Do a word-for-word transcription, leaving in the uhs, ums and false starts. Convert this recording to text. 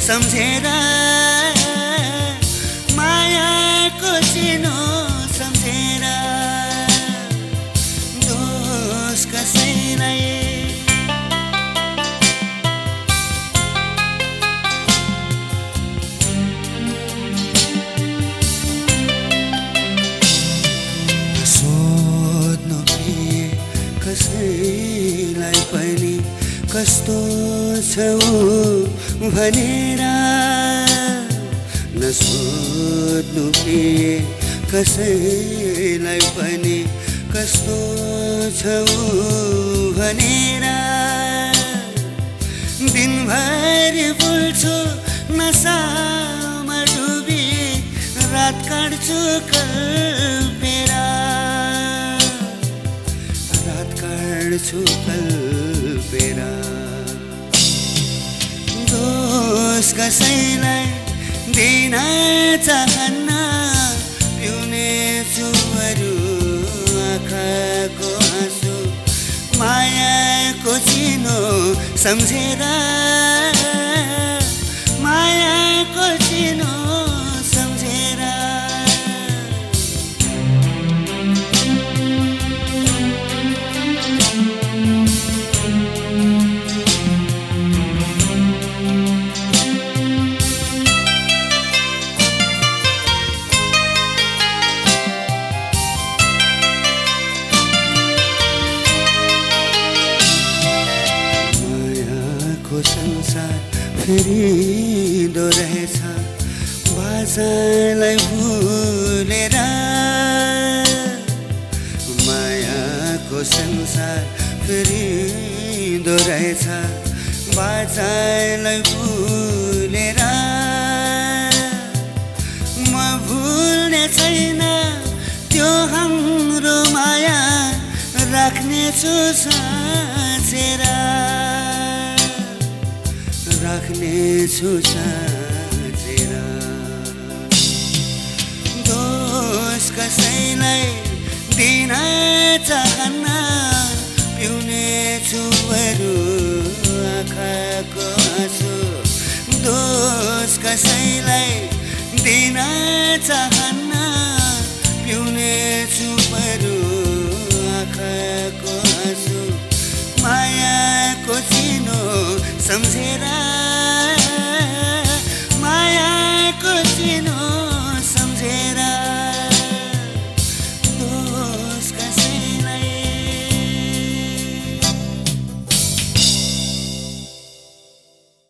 सम्झेर मायाको चिनो सम्झेर दोष कसैलाई कसैलाई पनि कस्तो छौ भनेर नसोध्नु प्रिय कसैलाई पनि कस्तो छौ भनेर दिनभरि बोल्छु नसामा डुबी रात काट्छु कल्पेर छु कल्पेर दोष कसैलाई दिन चाहन्न पिउने छु अरू आँखाको आँसु मायाको चिनो सम्झेर मायाको चिनो सम्झेर संसार फेरिँदो रहेछ बाजालाई भुलेर मायाको संसार फेरिँदो रहेछ बाजालाई भुलेर म भुल्ने छैन त्यो हाम्रो माया राख्नेछु साँचेर राख्नेछु साँचेर दोष कसैलाई दिन चाहन्न पिउनेछु अरू आँखाको आँसु दोष कसैलाई दिन चाहन्न